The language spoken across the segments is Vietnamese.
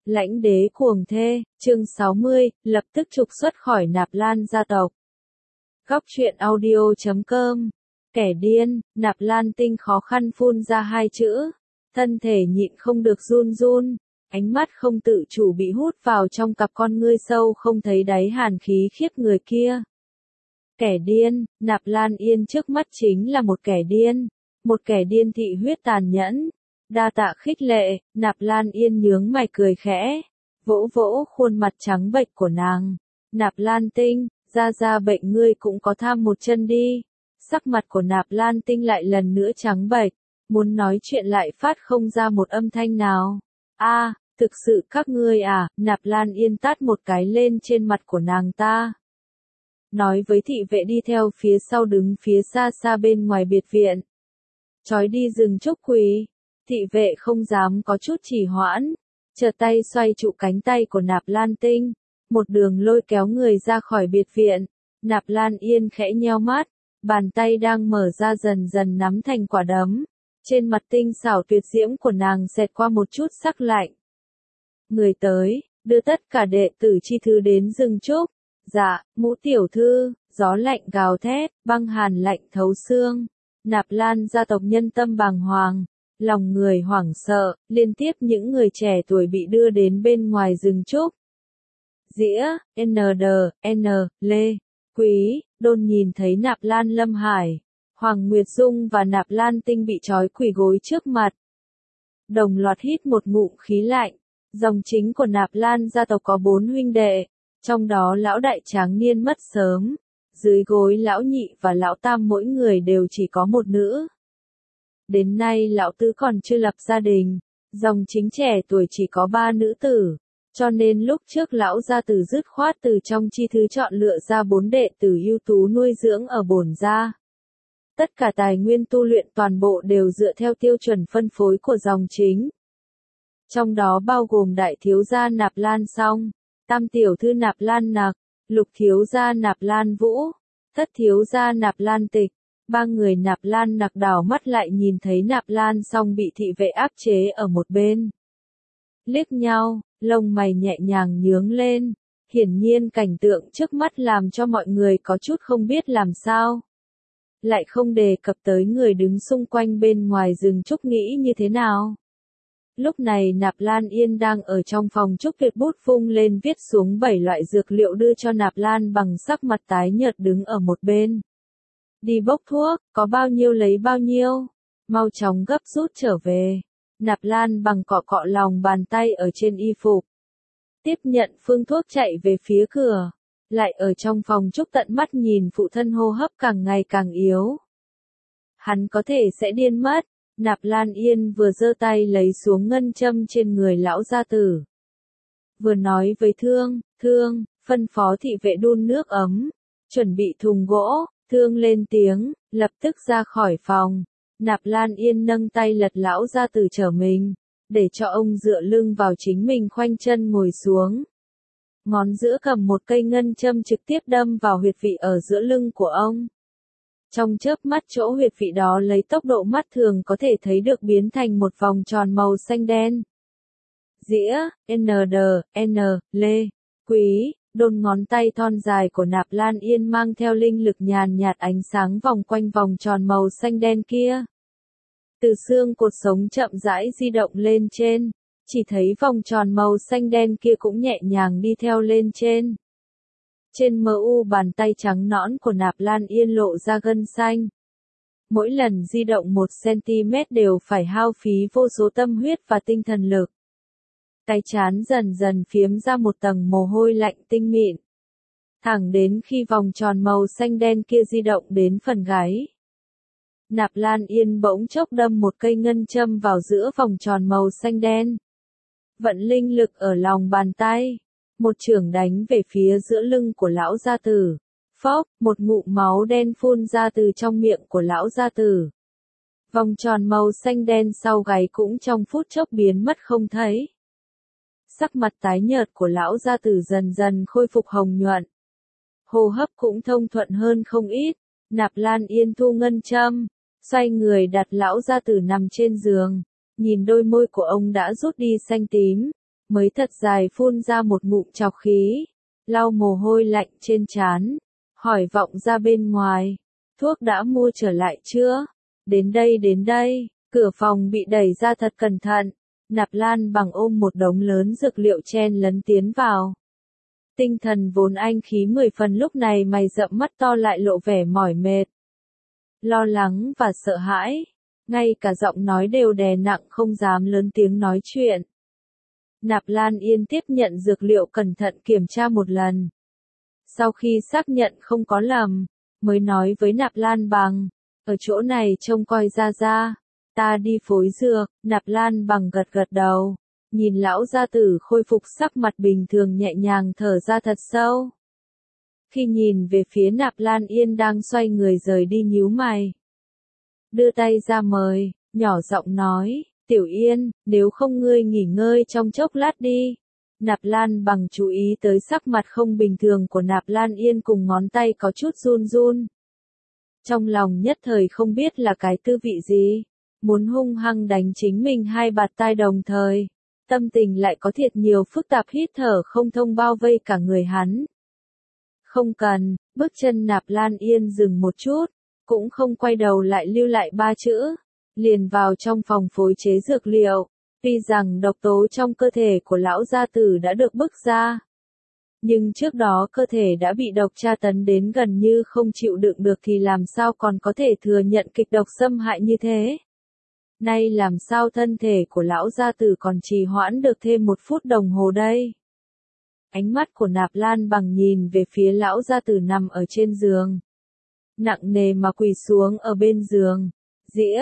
Lãnh đế cuồng thê, chương 60, lập tức trục xuất khỏi Nạp Lan gia tộc. Góc truyện audio.com. Kẻ điên, Nạp Lan Tinh khó khăn phun ra hai chữ. Thân thể nhịn không được run run, ánh mắt không tự chủ bị hút vào trong cặp con ngươi sâu không thấy đáy hàn khí khiếp người kia. Kẻ điên, Nạp Lan Yên trước mắt chính là một kẻ điên. Một kẻ điên thị huyết tàn nhẫn. Đa tạ khích lệ, Nạp Lan Yên nhướng mày cười khẽ, vỗ vỗ khuôn mặt trắng bệch của nàng. Nạp Lan Tinh, ra bệnh ngươi cũng có tham một chân đi. Sắc mặt của Nạp Lan Tinh lại lần nữa trắng bệch, muốn nói chuyện lại phát không ra một âm thanh nào. Thực sự các ngươi à, Nạp Lan Yên tát một cái lên trên mặt của nàng ta. Nói với thị vệ đi theo phía sau đứng phía xa xa bên ngoài biệt viện. Trói đi rừng trúc quỷ. Thị vệ không dám có chút trì hoãn, chợt tay xoay trụ cánh tay của Nạp Lan Tinh, một đường lôi kéo người ra khỏi biệt viện. Nạp Lan Yên khẽ nheo mắt, bàn tay đang mở ra dần dần nắm thành quả đấm. Trên mặt tinh xảo tuyệt diễm của nàng xẹt qua một chút sắc lạnh. Người tới, đưa tất cả đệ tử chi thư đến rừng trúc. Dạ, Ngũ tiểu thư, gió lạnh gào thét, băng hàn lạnh thấu xương. Nạp Lan gia tộc nhân tâm bàng hoàng. Lòng người hoảng sợ, liên tiếp những người trẻ tuổi bị đưa đến bên ngoài rừng trúc. Dĩa, Lê, Quý, Đôn nhìn thấy Nạp Lan Lâm Hải, Hoàng Nguyệt Dung và Nạp Lan Tinh bị trói quỳ gối trước mặt. Đồng loạt hít một ngụm khí lạnh, dòng chính của Nạp Lan gia tộc có 4 huynh đệ, trong đó lão đại tráng niên mất sớm, dưới gối lão nhị và lão tam mỗi người đều chỉ có một nữ. Đến nay lão tứ còn chưa lập gia đình, dòng chính trẻ tuổi chỉ có 3 nữ tử, cho nên lúc trước lão gia tử dứt khoát từ trong chi thư chọn lựa ra 4 đệ tử ưu tú nuôi dưỡng ở bổn gia. Tất cả tài nguyên tu luyện toàn bộ đều dựa theo tiêu chuẩn phân phối của dòng chính. Trong đó bao gồm đại thiếu gia Nạp Lan Song, tam tiểu thư Nạp Lan Nặc, lục thiếu gia Nạp Lan Vũ, thất thiếu gia Nạp Lan Tịch. 3 người Nạp Lan Nặc đảo mắt lại nhìn thấy Nạp Lan Song bị thị vệ áp chế ở một bên. Liếc nhau, lông mày nhẹ nhàng nhướng lên, hiển nhiên cảnh tượng trước mắt làm cho mọi người có chút không biết làm sao. Lại không đề cập tới người đứng xung quanh bên ngoài rừng trúc nghĩ như thế nào. Lúc này Nạp Lan Yên đang ở trong phòng trúc tuyệt bút vung lên viết xuống 7 loại dược liệu đưa cho Nạp Lan bằng sắc mặt tái nhợt đứng ở một bên. Đi bốc thuốc, có bao nhiêu lấy bao nhiêu, mau chóng gấp rút trở về. Nạp Lan bằng cọ cọ lòng bàn tay ở trên y phục. Tiếp nhận phương thuốc chạy về phía cửa, lại ở trong phòng trúc tận mắt nhìn phụ thân hô hấp càng ngày càng yếu. Hắn có thể sẽ điên mất. Nạp Lan Yên vừa giơ tay lấy xuống ngân châm trên người lão gia tử. Vừa nói với Thương, phân phó thị vệ đun nước ấm, chuẩn bị thùng gỗ. Thương lên tiếng, lập tức ra khỏi phòng. Nạp Lan Yên nâng tay lật lão gia tử trở mình, để cho ông dựa lưng vào chính mình khoanh chân ngồi xuống. Ngón giữa cầm một cây ngân châm trực tiếp đâm vào huyệt vị ở giữa lưng của ông. Trong chớp mắt chỗ huyệt vị đó lấy tốc độ mắt thường có thể thấy được biến thành một vòng tròn màu xanh đen. Dĩa, Lê, Quý. Đôn ngón tay thon dài của Nạp Lan Yên mang theo linh lực nhàn nhạt ánh sáng vòng quanh vòng tròn màu xanh đen kia. Từ xương cột sống chậm rãi di động lên trên, chỉ thấy vòng tròn màu xanh đen kia cũng nhẹ nhàng đi theo lên trên. Trên mu bàn tay trắng nõn của Nạp Lan Yên lộ ra gân xanh. Mỗi lần di động 1 cm đều phải hao phí vô số tâm huyết và tinh thần lực. Cái trán dần dần phiếm ra một tầng mồ hôi lạnh tinh mịn. Thẳng đến khi vòng tròn màu xanh đen kia di động đến phần gáy. Nạp Lan Yên bỗng chốc đâm một cây ngân châm vào giữa vòng tròn màu xanh đen. Vận linh lực ở lòng bàn tay. Một chưởng đánh về phía giữa lưng của lão gia tử. Phốc, một ngụm máu đen phun ra từ trong miệng của lão gia tử. Vòng tròn màu xanh đen sau gáy cũng trong phút chốc biến mất không thấy. Sắc mặt tái nhợt của lão gia tử dần dần khôi phục hồng nhuận. Hô hấp cũng thông thuận hơn không ít. Nạp Lan Yên thu ngân châm, xoay người đặt lão gia tử nằm trên giường, nhìn đôi môi của ông đã rút đi xanh tím, mới thật dài phun ra một ngụm trọc khí, lau mồ hôi lạnh trên trán, hỏi vọng ra bên ngoài, thuốc đã mua trở lại chưa? Đến đây, cửa phòng bị đẩy ra thật cẩn thận, Nạp Lan Bằng ôm một đống lớn dược liệu chen lấn tiến vào. Tinh thần vốn anh khí 10 phần lúc này mày rậm mắt to lại lộ vẻ mỏi mệt, lo lắng và sợ hãi, ngay cả giọng nói đều đè nặng không dám lớn tiếng nói chuyện. Nạp Lan Yên tiếp nhận dược liệu cẩn thận kiểm tra một lần. Sau khi xác nhận không có lầm, mới nói với Nạp Lan Bằng, ở chỗ này trông coi ra, ta đi phối dược. Nạp Lan Bằng gật gật đầu, nhìn lão gia tử khôi phục sắc mặt bình thường nhẹ nhàng thở ra thật sâu. Khi nhìn về phía Nạp Lan Yên đang xoay người rời đi nhíu mày, đưa tay ra mời, nhỏ giọng nói, Tiểu Yên, nếu không ngươi nghỉ ngơi trong chốc lát đi. Nạp Lan Bằng chú ý tới sắc mặt không bình thường của Nạp Lan Yên cùng ngón tay có chút run run. Trong lòng nhất thời không biết là cái tư vị gì, muốn hung hăng đánh chính mình hai bạt tai đồng thời, tâm tình lại có thiệt nhiều phức tạp hít thở không thông bao vây cả người hắn. Không cần, bước chân Nạp Lan Yên dừng một chút, cũng không quay đầu lại lưu lại ba chữ, liền vào trong phòng phối chế dược liệu. Tuy rằng độc tố trong cơ thể của lão gia tử đã được bức ra, nhưng trước đó cơ thể đã bị độc tra tấn đến gần như không chịu đựng được thì làm sao còn có thể thừa nhận kịch độc xâm hại như thế. Nay làm sao thân thể của lão gia tử còn trì hoãn được thêm 1 phút đồng hồ đây. Ánh mắt của Nạp Lan Bằng nhìn về phía lão gia tử nằm ở trên giường, nặng nề mà quỳ xuống ở bên giường. Dĩa,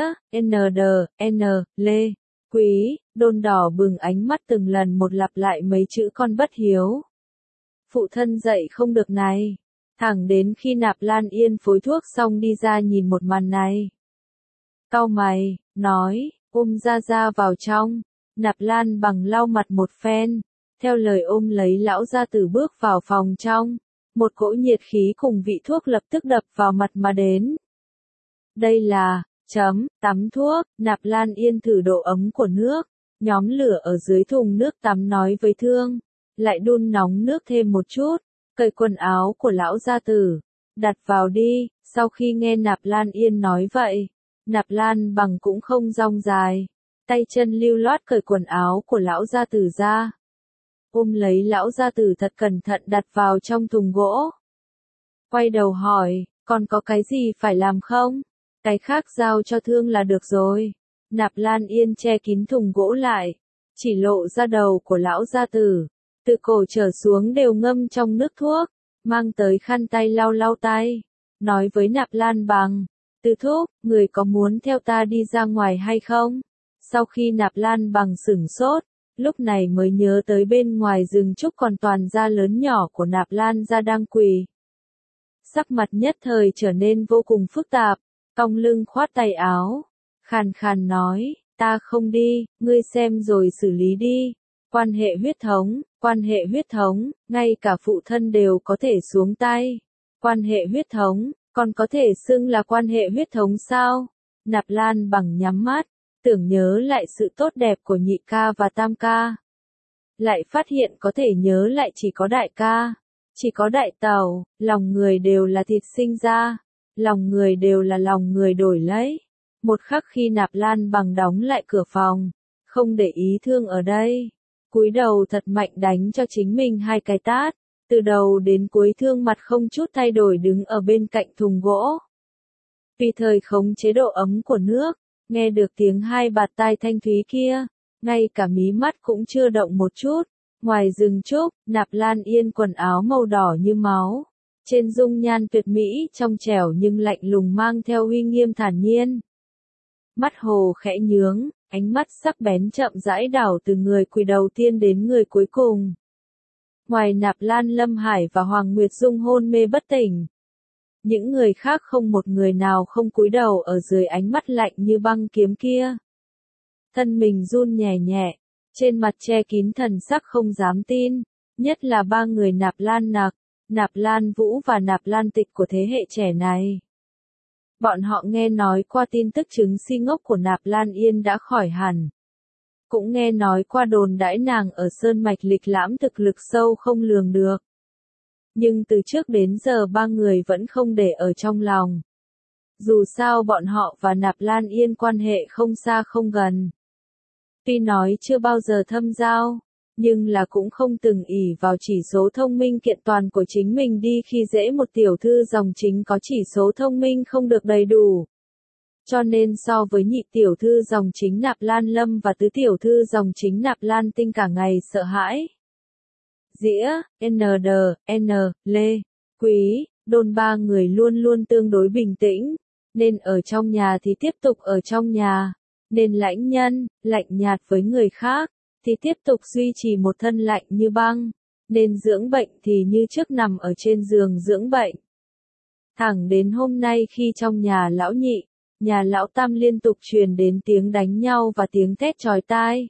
lê, quý, đôn đỏ bừng ánh mắt từng lần một lặp lại mấy chữ con bất hiếu. Phụ thân dậy không được này. Thẳng đến khi Nạp Lan Yên phối thuốc xong đi ra nhìn một màn này, cau mày, nói, ôm ra vào trong. Nạp Lan Bằng lau mặt một phen, theo lời ôm lấy lão gia tử bước vào phòng trong. Một cỗ nhiệt khí cùng vị thuốc lập tức đập vào mặt mà đến. Đây là tắm thuốc. Nạp Lan Yên thử độ ấm của nước, nhóm lửa ở dưới thùng nước tắm nói với Thương, lại đun nóng nước thêm một chút, cởi quần áo của lão gia tử, đặt vào đi. Sau khi nghe Nạp Lan Yên nói vậy, Nạp Lan Bằng cũng không rong dài, tay chân lưu loát cởi quần áo của lão gia tử ra, ôm lấy lão gia tử thật cẩn thận đặt vào trong thùng gỗ. Quay đầu hỏi, còn có cái gì phải làm không? Cái khác giao cho Thương là được rồi. Nạp Lan Yên che kín thùng gỗ lại, chỉ lộ ra đầu của lão gia tử, từ cổ trở xuống đều ngâm trong nước thuốc, mang tới khăn tay lau lau tay, nói với Nạp Lan Bằng, Tư thúc, người có muốn theo ta đi ra ngoài hay không? Sau khi Nạp Lan Bằng sửng sốt, lúc này mới nhớ tới bên ngoài rừng trúc còn toàn gia lớn nhỏ của Nạp Lan gia đang quỳ. Sắc mặt nhất thời trở nên vô cùng phức tạp, cong lưng khoát tay áo, khàn khàn nói, ta không đi, ngươi xem rồi xử lý đi. Quan hệ huyết thống, ngay cả phụ thân đều có thể xuống tay. Quan hệ huyết thống, còn có thể xưng là quan hệ huyết thống sao? Nạp Lan Bằng nhắm mắt, tưởng nhớ lại sự tốt đẹp của nhị ca và tam ca. Lại phát hiện có thể nhớ lại chỉ có đại ca, chỉ có đại tàu, lòng người đều là thịt sinh ra, lòng người đều là lòng người đổi lấy. Một khắc khi Nạp Lan Bằng đóng lại cửa phòng, không để ý Thương ở đây, cúi đầu thật mạnh đánh cho chính mình 2 cái tát, từ đầu đến cuối Thương mặt không chút thay đổi đứng ở bên cạnh thùng gỗ. Vì thời khống chế độ ấm của nước, nghe được tiếng 2 bạt tai thanh thúy kia, ngay cả mí mắt cũng chưa động một chút. Ngoài rừng trúc, Nạp Lan Yên quần áo màu đỏ như máu, trên dung nhan tuyệt mỹ trong trẻo nhưng lạnh lùng mang theo uy nghiêm thản nhiên. Mắt hồ khẽ nhướng, ánh mắt sắc bén chậm rãi đảo từ người quỳ đầu tiên đến người cuối cùng. Ngoài Nạp Lan Lâm Hải và Hoàng Nguyệt Dung hôn mê bất tỉnh, những người khác không một người nào không cúi đầu ở dưới ánh mắt lạnh như băng kiếm kia. Thân mình run nhẹ nhẹ, trên mặt che kín thần sắc không dám tin, nhất là 3 người Nạp Lan Nặc, Nạp Lan Vũ và Nạp Lan Tịch của thế hệ trẻ này. Bọn họ nghe nói qua tin tức chứng si ngốc của Nạp Lan Yên đã khỏi hẳn, cũng nghe nói qua đồn đãi nàng ở Sơn Mạch lịch lãm thực lực sâu không lường được. Nhưng từ trước đến giờ ba người vẫn không để ở trong lòng. Dù sao bọn họ và Nạp Lan Yên quan hệ không xa không gần. Tuy nói chưa bao giờ thâm giao, nhưng là cũng không từng ỷ vào chỉ số thông minh kiện toàn của chính mình đi khi dễ một tiểu thư dòng chính có chỉ số thông minh không được đầy đủ. Cho nên so với nhị tiểu thư dòng chính Nạp Lan Lâm và tứ tiểu thư dòng chính Nạp Lan Tinh cả ngày sợ hãi. Dĩa, ND, Lê, Quý, Đôn ba người luôn luôn tương đối bình tĩnh, nên ở trong nhà thì tiếp tục ở trong nhà, nên lãnh nhân, lạnh nhạt với người khác, thì tiếp tục duy trì một thân lạnh như băng, nên dưỡng bệnh thì như trước nằm ở trên giường dưỡng bệnh. Thẳng đến hôm nay khi trong nhà lão nhị, nhà lão tam liên tục truyền đến tiếng đánh nhau và tiếng thét chói tai.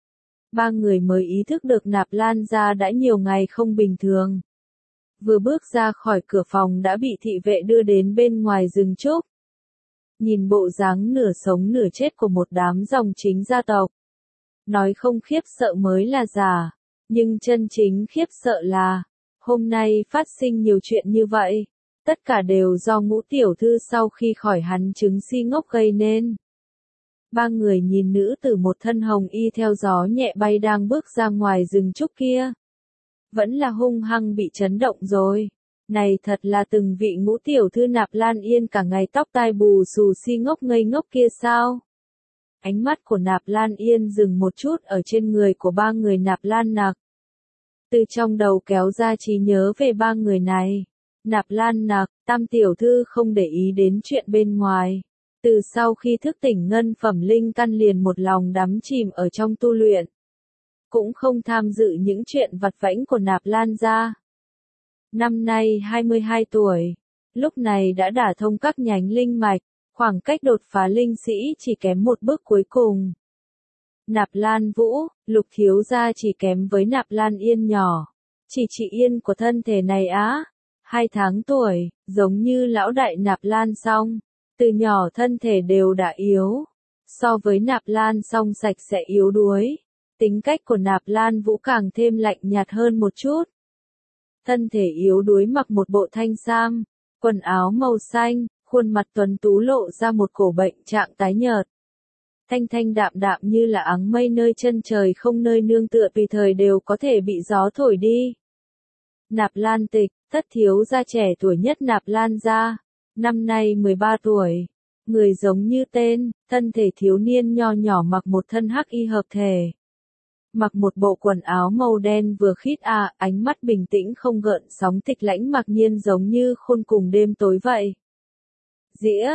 Ba người mới ý thức được Nạp Lan gia đã nhiều ngày không bình thường. Vừa bước ra khỏi cửa phòng đã bị thị vệ đưa đến bên ngoài rừng trúc. Nhìn bộ dáng nửa sống nửa chết của một đám dòng chính gia tộc. Nói không khiếp sợ mới là giả, nhưng chân chính khiếp sợ là, hôm nay phát sinh nhiều chuyện như vậy. Tất cả đều do Ngũ tiểu thư sau khi khỏi hắn chứng si ngốc gây nên. Ba người nhìn nữ tử một thân hồng y theo gió nhẹ bay đang bước ra ngoài rừng trúc kia. Vẫn là hung hăng bị chấn động rồi. Này thật là từng vị Ngũ tiểu thư Nạp Lan Yên cả ngày tóc tai bù xù si ngốc ngây ngốc kia sao? Ánh mắt của Nạp Lan Yên dừng một chút ở trên người của ba người Nạp Lan Nặc. Từ trong đầu kéo ra trí nhớ về ba người này. Nạp Lan Nặc, tam tiểu thư không để ý đến chuyện bên ngoài. Từ sau khi thức tỉnh ngân phẩm linh căn liền một lòng đắm chìm ở trong tu luyện. Cũng không tham dự những chuyện vặt vãnh của Nạp Lan gia. Năm nay 22 tuổi, lúc này đã đả thông các nhánh linh mạch, khoảng cách đột phá linh sĩ chỉ kém một bước cuối cùng. Nạp Lan Vũ, Lục thiếu gia chỉ kém với Nạp Lan Yên nhỏ. Chỉ chị Yên của thân thể này á, 2 tháng tuổi, giống như lão đại Nạp Lan Song, từ nhỏ thân thể đều đã yếu. So với Nạp Lan Song sạch sẽ yếu đuối, tính cách của Nạp Lan Vũ càng thêm lạnh nhạt hơn một chút. Thân thể yếu đuối mặc một bộ thanh sam, quần áo màu xanh, khuôn mặt tuấn tú lộ ra một cổ bệnh trạng tái nhợt. Thanh thanh đạm đạm như là áng mây nơi chân trời không nơi nương tựa tùy thời đều có thể bị gió thổi đi. Nạp Lan Tịch, thất thiếu gia trẻ tuổi nhất Nạp Lan gia, năm nay 13 tuổi. Người giống như tên, thân thể thiếu niên nho nhỏ mặc một thân hắc y hợp thể. Mặc một bộ quần áo màu đen vừa khít ánh mắt bình tĩnh không gợn sóng tịch lãnh mặc nhiên giống như khôn cùng đêm tối vậy. Dĩa,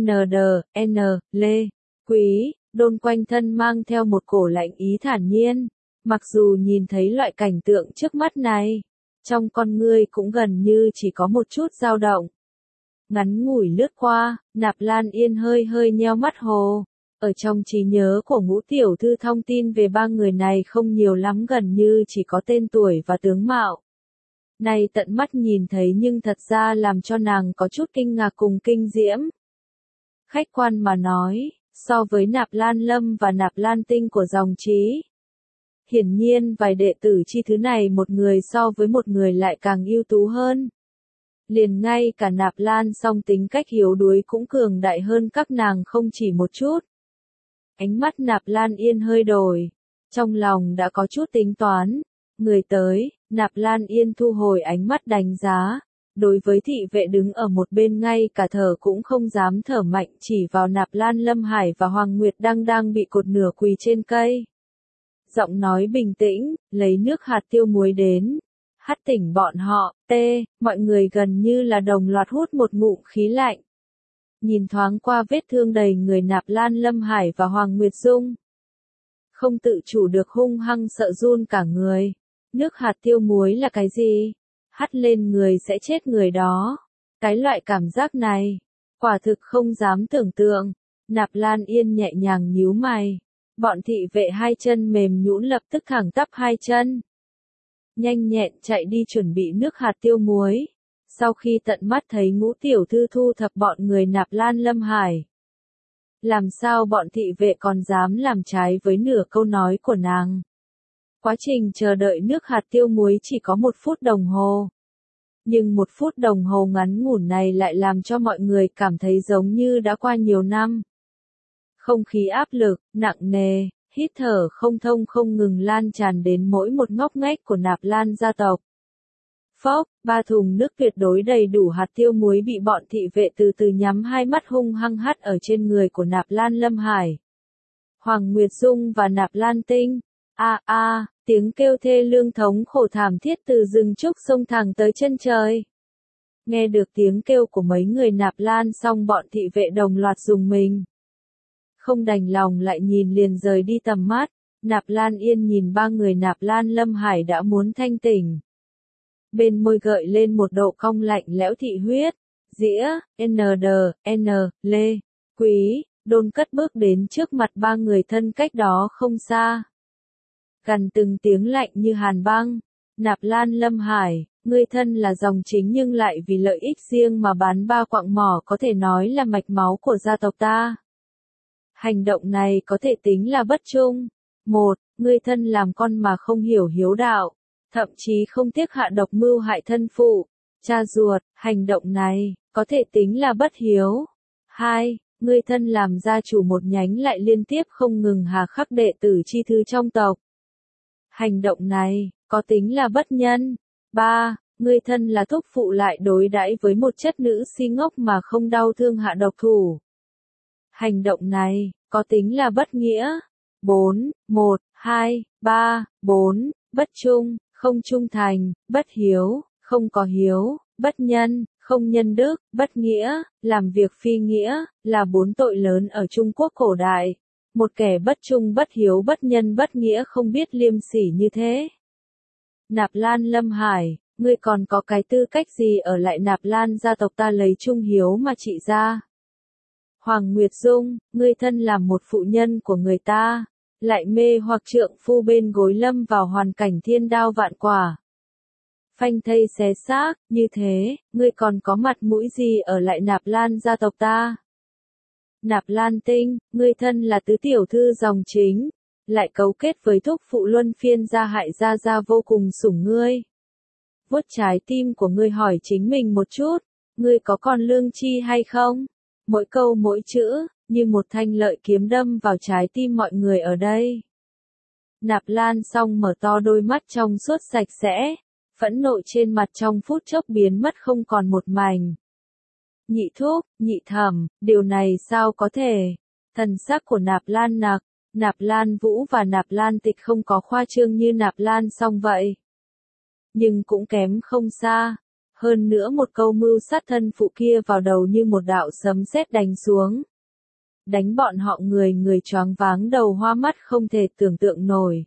Lê, Quý, Đôn quanh thân mang theo một cổ lạnh ý thản nhiên. Mặc dù nhìn thấy loại cảnh tượng trước mắt này, trong con ngươi cũng gần như chỉ có một chút dao động. Ngắn ngủi lướt qua, Nạp Lan Yên hơi hơi nheo mắt hồ. Ở trong trí nhớ của Ngũ tiểu thư thông tin về ba người này không nhiều lắm, gần như chỉ có tên tuổi và tướng mạo. Này tận mắt nhìn thấy nhưng thật ra làm cho nàng có chút kinh ngạc cùng kinh diễm. Khách quan mà nói, so với Nạp Lan Lâm và Nạp Lan Tinh của dòng Trí, hiển nhiên vài đệ tử chi thứ này một người so với một người lại càng ưu tú hơn. Liền ngay cả Nạp Lan Song tính cách yếu đuối cũng cường đại hơn các nàng không chỉ một chút. Ánh mắt Nạp Lan Yên hơi đổi, trong lòng đã có chút tính toán. Người tới, Nạp Lan Yên thu hồi ánh mắt đánh giá. Đối với thị vệ đứng ở một bên ngay cả thở cũng không dám thở mạnh chỉ vào Nạp Lan Lâm Hải và Hoàng Nguyệt đang bị cột nửa quỳ trên cây. Giọng nói bình tĩnh, lấy nước hạt tiêu muối đến. Hắt tỉnh bọn họ, mọi người gần như là đồng loạt hút một ngụm khí lạnh. Nhìn thoáng qua vết thương đầy người Nạp Lan Lâm Hải và Hoàng Nguyệt Dung. Không tự chủ được hung hăng sợ run cả người. Nước hạt tiêu muối là cái gì? Hắt lên người sẽ chết người đó. Cái loại cảm giác này, quả thực không dám tưởng tượng. Nạp Lan Yên nhẹ nhàng nhíu mày. Bọn thị vệ hai chân mềm nhũn lập tức thẳng tắp hai chân. Nhanh nhẹn chạy đi chuẩn bị nước hạt tiêu muối. Sau khi tận mắt thấy Ngũ tiểu thư thu thập bọn người Nạp Lan Lâm Hải, làm sao bọn thị vệ còn dám làm trái với nửa câu nói của nàng. Quá trình chờ đợi nước hạt tiêu muối chỉ có 1 phút đồng hồ. Nhưng 1 phút đồng hồ ngắn ngủn này lại làm cho mọi người cảm thấy giống như đã qua nhiều năm. Không khí áp lực, nặng nề, hít thở không thông không ngừng lan tràn đến mỗi một ngóc ngách của Nạp Lan gia tộc. Phốc, 3 thùng nước tuyệt đối đầy đủ hạt tiêu muối bị bọn thị vệ từ từ nhắm hai mắt hung hăng hắt ở trên người của Nạp Lan Lâm Hải. Hoàng Nguyệt Dung và Nạp Lan Tinh. Tiếng kêu thê lương thống khổ thảm thiết từ rừng trúc xông thẳng tới chân trời. Nghe được tiếng kêu của mấy người Nạp Lan xong bọn thị vệ đồng loạt rùng mình. Không đành lòng lại nhìn liền rời đi tầm mắt, Nạp Lan Yên nhìn 3 người Nạp Lan Lâm Hải đã muốn thanh tỉnh. Bên môi gợi lên một độ cong lạnh lẽo thị huyết, dĩa, Lê, Quý, Đôn cất bước đến trước mặt 3 người thân cách đó không xa. Gằn từng tiếng lạnh như hàn băng, Nạp Lan Lâm Hải, ngươi thân là dòng chính nhưng lại vì lợi ích riêng mà bán 3 quặng mỏ có thể nói là mạch máu của gia tộc ta. Hành động này có thể tính là bất trung. 1. Ngươi thân làm con mà không hiểu hiếu đạo, thậm chí không tiếc hạ độc mưu hại thân phụ, cha ruột, hành động này có thể tính là bất hiếu. 2. Ngươi thân làm gia chủ một nhánh lại liên tiếp không ngừng hà khắc đệ tử chi thư trong tộc. Hành động này có tính là bất nhân. 3. Ngươi thân là thúc phụ lại đối đãi với một chất nữ si ngốc mà không đau thương hạ độc thủ. Hành động này có tính là bất nghĩa. 4. 1, 2, 3, 4. Bất trung, không trung thành, bất hiếu, không có hiếu, bất nhân, không nhân đức, bất nghĩa, làm việc phi nghĩa, là 4 tội lớn ở Trung Quốc cổ đại. Một kẻ bất trung bất hiếu bất nhân bất nghĩa không biết liêm sỉ như thế. Nạp Lan Lâm Hải, ngươi còn có cái tư cách gì ở lại Nạp Lan gia tộc ta lấy trung hiếu mà trị ra? Hoàng Nguyệt Dung, ngươi thân làm một phụ nhân của người ta, lại mê hoặc trượng phu bên gối lâm vào hoàn cảnh thiên đao vạn quả. Phanh thây xé xác, như thế, ngươi còn có mặt mũi gì ở lại Nạp Lan gia tộc ta? Nạp Lan Tinh, ngươi thân là tứ tiểu thư dòng chính, lại cấu kết với thúc phụ luân phiên gia hại gia vô cùng sủng ngươi. Vuốt trái tim của ngươi hỏi chính mình một chút, ngươi có còn lương tri hay không? Mỗi câu mỗi chữ, như một thanh lợi kiếm đâm vào trái tim mọi người ở đây. Nạp Lan xong mở to đôi mắt trong suốt sạch sẽ, phẫn nộ trên mặt trong phút chốc biến mất không còn một mảnh. Nhị thúc, nhị thẩm, điều này sao có thể? Thần sắc của Nạp Lan Nặc, Nạp Lan Vũ và Nạp Lan Tịch không có khoa trương như Nạp Lan xong vậy. Nhưng cũng kém không xa. Hơn nữa một câu mưu sát thân phụ kia vào đầu như một đạo sấm sét đánh xuống. Đánh bọn họ người choáng váng đầu hoa mắt không thể tưởng tượng nổi.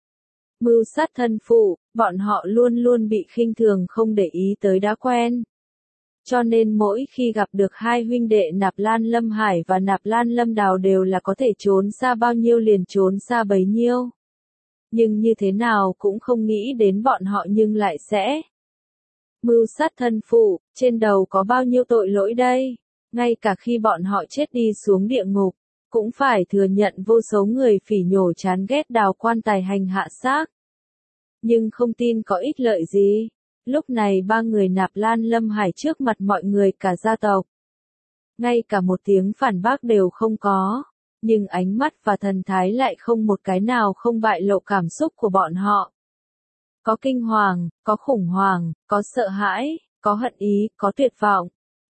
Mưu sát thân phụ, bọn họ luôn luôn bị khinh thường không để ý tới đã quen. Cho nên mỗi khi gặp được hai huynh đệ Nạp Lan Lâm Hải và Nạp Lan Lâm Đào đều là có thể trốn xa bao nhiêu liền trốn xa bấy nhiêu. Nhưng như thế nào cũng không nghĩ đến bọn họ nhưng lại sẽ mưu sát thân phụ, trên đầu có bao nhiêu tội lỗi đây? Ngay cả khi bọn họ chết đi xuống địa ngục, cũng phải thừa nhận vô số người phỉ nhổ chán ghét đào quan tài hành hạ xác. Nhưng không tin có ích lợi gì. Lúc này 3 người Nạp Lan Lâm Hải trước mặt mọi người cả gia tộc. Ngay cả một tiếng phản bác đều không có. Nhưng ánh mắt và thần thái lại không một cái nào không bại lộ cảm xúc của bọn họ. Có kinh hoàng, có khủng hoảng, có sợ hãi, có hận ý, có tuyệt vọng.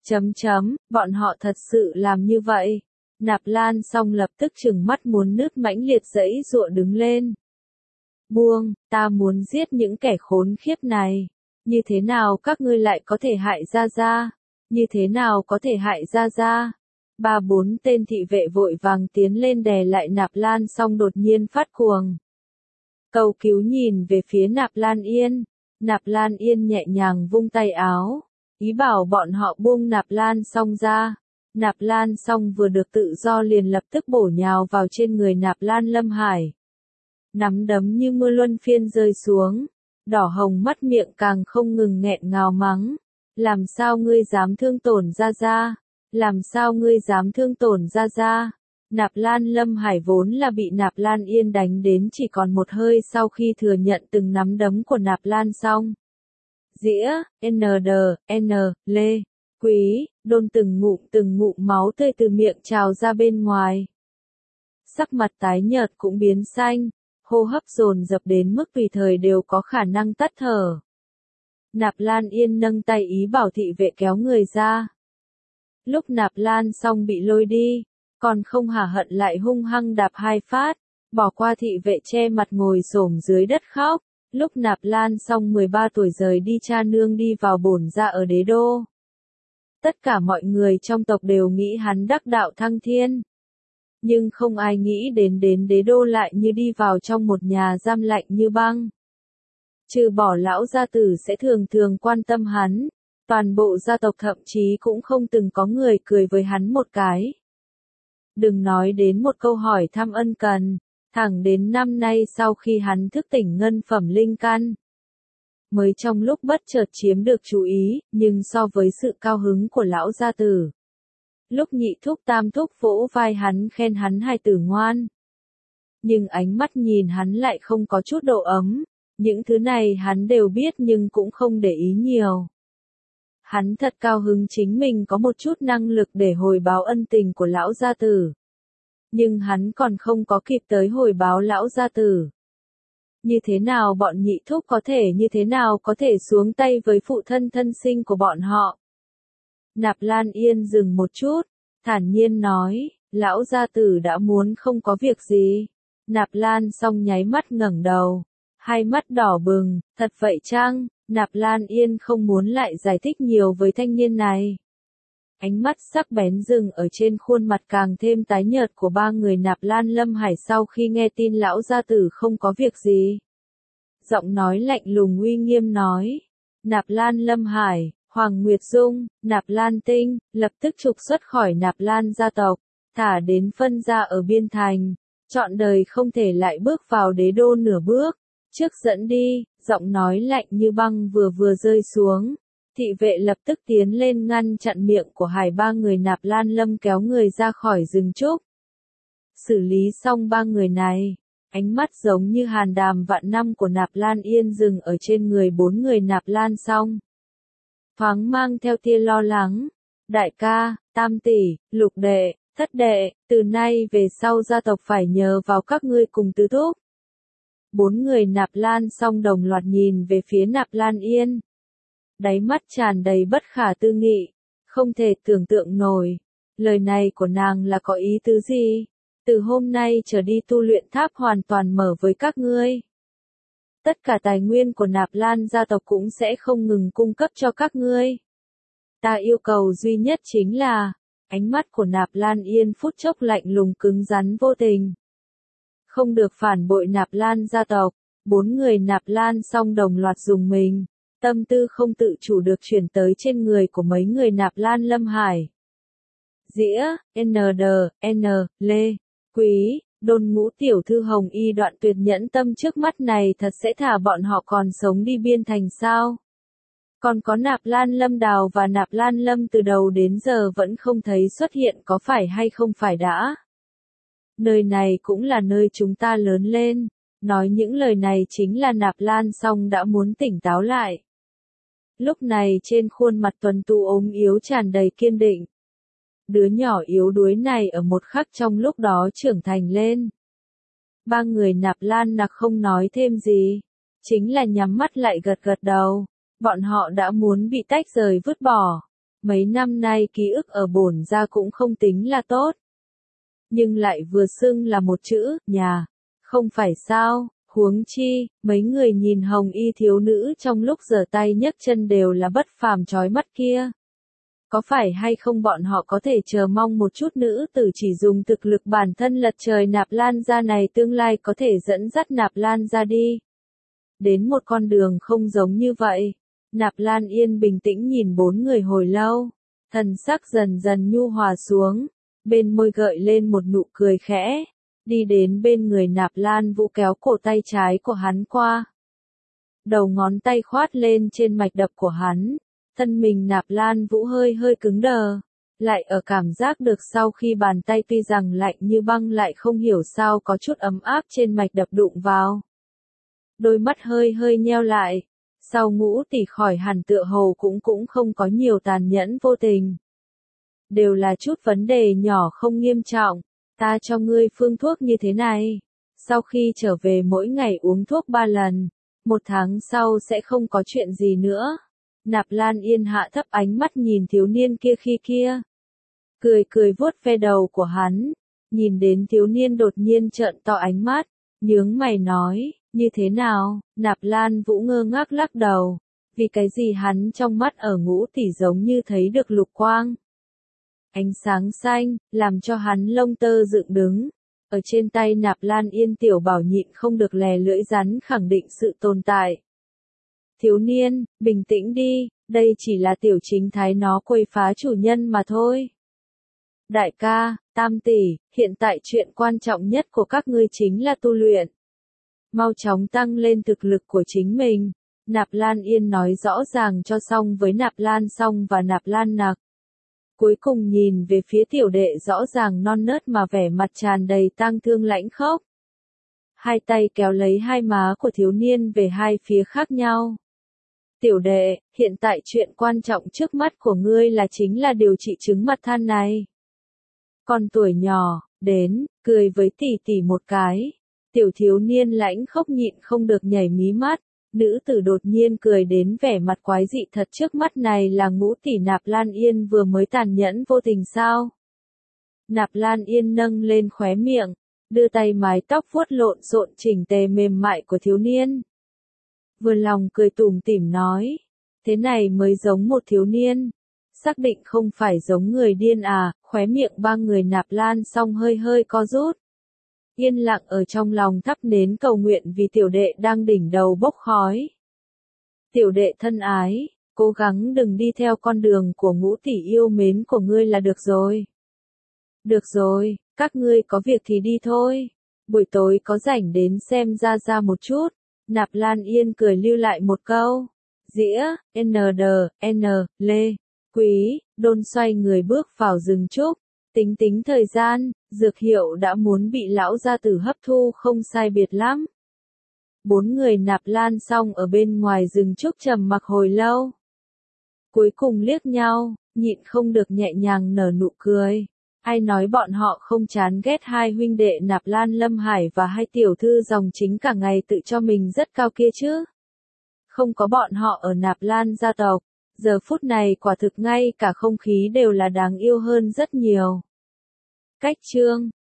Bọn họ thật sự làm như vậy. Nạp Lan xong lập tức trừng mắt muốn nứt mãnh liệt giãy giụa đứng lên. Buông, ta muốn giết những kẻ khốn khiếp này. Như thế nào các ngươi lại có thể hại Gia? Như thế nào có thể hại Gia? 3-4 tên thị vệ vội vàng tiến lên đè lại Nạp Lan xong đột nhiên phát cuồng. Cầu cứu nhìn về phía Nạp Lan Yên. Nạp Lan Yên nhẹ nhàng vung tay áo, ý bảo bọn họ buông Nạp Lan xong ra. Nạp Lan xong vừa được tự do liền lập tức bổ nhào vào trên người Nạp Lan Lâm Hải. Nắm đấm như mưa luân phiên rơi xuống, đỏ hồng mắt miệng càng không ngừng nghẹn ngào mắng. Làm sao ngươi dám thương tổn Gia? Làm sao ngươi dám thương tổn Gia? Nạp Lan Lâm Hải vốn là bị Nạp Lan Yên đánh đến chỉ còn một hơi sau khi thừa nhận từng nắm đấm của Nạp Lan xong. Dĩa, Lê, Quý, đôn từng ngụm máu tươi từ miệng trào ra bên ngoài. Sắc mặt tái nhợt cũng biến xanh, hô hấp dồn dập đến mức tùy thời đều có khả năng tắt thở. Nạp Lan Yên nâng tay ý bảo thị vệ kéo người ra. Lúc Nạp Lan xong bị lôi đi, còn không hả hận lại hung hăng đạp 2 phát, bỏ qua thị vệ che mặt ngồi xổm dưới đất khóc. Lúc Nạp Lan xong 13 tuổi rời đi cha nương đi vào bổn gia ở đế đô. Tất cả mọi người trong tộc đều nghĩ hắn đắc đạo thăng thiên. Nhưng không ai nghĩ đến đế đô lại như đi vào trong một nhà giam lạnh như băng. Trừ bỏ lão gia tử sẽ thường thường quan tâm hắn, toàn bộ gia tộc thậm chí cũng không từng có người cười với hắn một cái. Đừng nói đến một câu hỏi thăm ân cần, thẳng đến năm nay sau khi hắn thức tỉnh ngân phẩm linh căn. Mới trong lúc bất chợt chiếm được chú ý, nhưng so với sự cao hứng của lão gia tử. Lúc nhị thúc tam thúc vỗ vai hắn khen hắn hài tử ngoan. Nhưng ánh mắt nhìn hắn lại không có chút độ ấm, những thứ này hắn đều biết nhưng cũng không để ý nhiều. Hắn thật cao hứng chính mình có một chút năng lực để hồi báo ân tình của lão gia tử. Nhưng hắn còn không có kịp tới hồi báo lão gia tử. Như thế nào bọn nhị thúc có thể xuống tay với phụ thân thân sinh của bọn họ? Nạp Lan Yên dừng một chút, thản nhiên nói, lão gia tử đã muốn không có việc gì. Nạp Lan xong nháy mắt ngẩng đầu, hai mắt đỏ bừng, thật vậy chăng? Nạp Lan Yên không muốn lại giải thích nhiều với thanh niên này. Ánh mắt sắc bén dừng ở trên khuôn mặt càng thêm tái nhợt của ba người Nạp Lan Lâm Hải sau khi nghe tin lão gia tử không có việc gì. Giọng nói lạnh lùng uy nghiêm nói, Nạp Lan Lâm Hải, Hoàng Nguyệt Dung, Nạp Lan Tinh, lập tức trục xuất khỏi Nạp Lan gia tộc, thả đến phân gia ở biên thành, trọn đời không thể lại bước vào đế đô nửa bước, trước dẫn đi, giọng nói lạnh như băng vừa rơi xuống. Thị vệ lập tức tiến lên ngăn chặn miệng của ba người Nạp Lan Lâm kéo người ra khỏi rừng trúc. Xử lý xong ba người này, ánh mắt giống như hàn đàm vạn năm của Nạp Lan Yên dừng ở trên người 4 người Nạp Lan xong. Thoáng mang theo tia lo lắng, đại ca, tam tỷ, lục đệ, thất đệ, từ nay về sau gia tộc phải nhờ vào các ngươi cùng tứ thúc. 4 người Nạp Lan xong đồng loạt nhìn về phía Nạp Lan Yên. Đáy mắt tràn đầy bất khả tư nghị, không thể tưởng tượng nổi, lời này của nàng là có ý tứ gì? Từ hôm nay trở đi tu luyện tháp hoàn toàn mở với các ngươi. Tất cả tài nguyên của Nạp Lan gia tộc cũng sẽ không ngừng cung cấp cho các ngươi. Ta yêu cầu duy nhất chính là, ánh mắt của Nạp Lan Yên phút chốc lạnh lùng cứng rắn vô tình. Không được phản bội Nạp Lan gia tộc, 4 người Nạp Lan xong đồng loạt dùng mình. Tâm tư không tự chủ được chuyển tới trên người của mấy người Nạp Lan Lâm Hải. Dĩa, Lê, Quý, đôn ngũ tiểu thư Hồng Y đoạn tuyệt nhẫn tâm trước mắt này thật sẽ thả bọn họ còn sống đi biên thành sao? Còn có Nạp Lan Lâm Đào và Nạp Lan Lâm từ đầu đến giờ vẫn không thấy xuất hiện, có phải hay không phải đã? Nơi này cũng là nơi chúng ta lớn lên. Nói những lời này chính là Nạp Lan xong đã muốn tỉnh táo lại. Lúc này trên khuôn mặt tuấn tú ốm yếu tràn đầy kiên định. Đứa nhỏ yếu đuối này ở một khắc trong lúc đó trưởng thành lên. Ba người Nạp Lan nặc không nói thêm gì, chính là nhắm mắt lại gật gật đầu. Bọn họ đã muốn bị tách rời vứt bỏ. Mấy năm nay ký ức ở bổn gia cũng không tính là tốt. Nhưng lại vừa xưng là một chữ, nhà. Không phải sao, huống chi, mấy người nhìn Hồng Y thiếu nữ trong lúc giở tay nhấc chân đều là bất phàm chói mắt kia. Có phải hay không bọn họ có thể chờ mong một chút nữ tử chỉ dùng thực lực bản thân lật trời Nạp Lan gia này tương lai có thể dẫn dắt Nạp Lan gia đi. Đến một con đường không giống như vậy. Nạp Lan Yên bình tĩnh nhìn 4 người hồi lâu, thần sắc dần dần nhu hòa xuống, bên môi gợi lên một nụ cười khẽ. Đi đến bên người Nạp Lan Vũ kéo cổ tay trái của hắn qua. Đầu ngón tay khoát lên trên mạch đập của hắn, thân mình Nạp Lan Vũ hơi cứng đờ, lại ở cảm giác được sau khi bàn tay tuy rằng lạnh như băng lại không hiểu sao có chút ấm áp trên mạch đập đụng vào. Đôi mắt hơi hơi nheo lại, sau Ngũ Tỷ khỏi hẳn tựa hồ cũng không có nhiều tàn nhẫn vô tình. Đều là chút vấn đề nhỏ không nghiêm trọng, ta cho ngươi phương thuốc như thế này. Sau khi trở về mỗi ngày uống thuốc 3 lần, 1 tháng sau sẽ không có chuyện gì nữa. Nạp Lan Yên hạ thấp ánh mắt nhìn thiếu niên kia. Cười cười vuốt ve đầu của hắn, nhìn đến thiếu niên đột nhiên trợn to ánh mắt, nhướng mày nói, như thế nào? Nạp Lan Vũ ngơ ngác lắc đầu, vì cái gì hắn trong mắt ở Ngũ Tỷ giống như thấy được lục quang. Ánh sáng xanh, làm cho hắn lông tơ dựng đứng. Ở trên tay Nạp Lan Yên tiểu bảo nhịn không được lè lưỡi rắn khẳng định sự tồn tại. Thiếu niên, bình tĩnh đi, đây chỉ là tiểu chính thái nó quấy phá chủ nhân mà thôi. Đại ca, Tam tỷ, hiện tại chuyện quan trọng nhất của các ngươi chính là tu luyện. Mau chóng tăng lên thực lực của chính mình. Nạp Lan Yên nói rõ ràng cho xong với Nạp Lan Song và Nạp Lan Nặc. Cuối cùng nhìn về phía tiểu đệ rõ ràng non nớt mà vẻ mặt tràn đầy tang thương lãnh khốc. Hai tay kéo lấy hai má của thiếu niên về hai phía khác nhau. Tiểu đệ, hiện tại chuyện quan trọng trước mắt của ngươi là chính là điều trị chứng mặt than này. Con tuổi nhỏ, đến, cười với tỷ tỷ một cái. Tiểu thiếu niên lãnh khốc nhịn không được nhảy mí mắt. Nữ tử đột nhiên cười đến vẻ mặt quái dị thật, trước mắt này là Ngũ tỷ Nạp Lan Yên vừa mới tàn nhẫn vô tình sao? Nạp Lan Yên nâng lên khóe miệng, đưa tay mái tóc vuốt lộn xộn chỉnh tề mềm mại của thiếu niên. Vừa lòng cười tủm tỉm nói, thế này mới giống một thiếu niên. Xác định không phải giống người điên à? Khóe miệng ba người Nạp Lan Song hơi hơi co rút. Yên lặng ở trong lòng thắp nến cầu nguyện vì tiểu đệ đang đỉnh đầu bốc khói. Tiểu đệ thân ái, cố gắng đừng đi theo con đường của Ngũ tỷ yêu mến của ngươi là được rồi. Được rồi, các ngươi có việc thì đi thôi. Buổi tối có rảnh đến xem ra một chút. Nạp Lan Yên cười lưu lại một câu. Dĩa, Lê, Quý, Đôn xoay người bước vào rừng trúc. Tính thời gian, dược hiệu đã muốn bị lão gia tử hấp thu không sai biệt lắm. 4 người Nạp Lan Song ở bên ngoài rừng trúc trầm mặc hồi lâu. Cuối cùng liếc nhau, nhịn không được nhẹ nhàng nở nụ cười. Ai nói bọn họ không chán ghét hai huynh đệ Nạp Lan Lâm Hải và hai tiểu thư dòng chính cả ngày tự cho mình rất cao kia chứ. Không có bọn họ ở Nạp Lan gia tộc, giờ phút này quả thực ngay cả không khí đều là đáng yêu hơn rất nhiều. Cách chương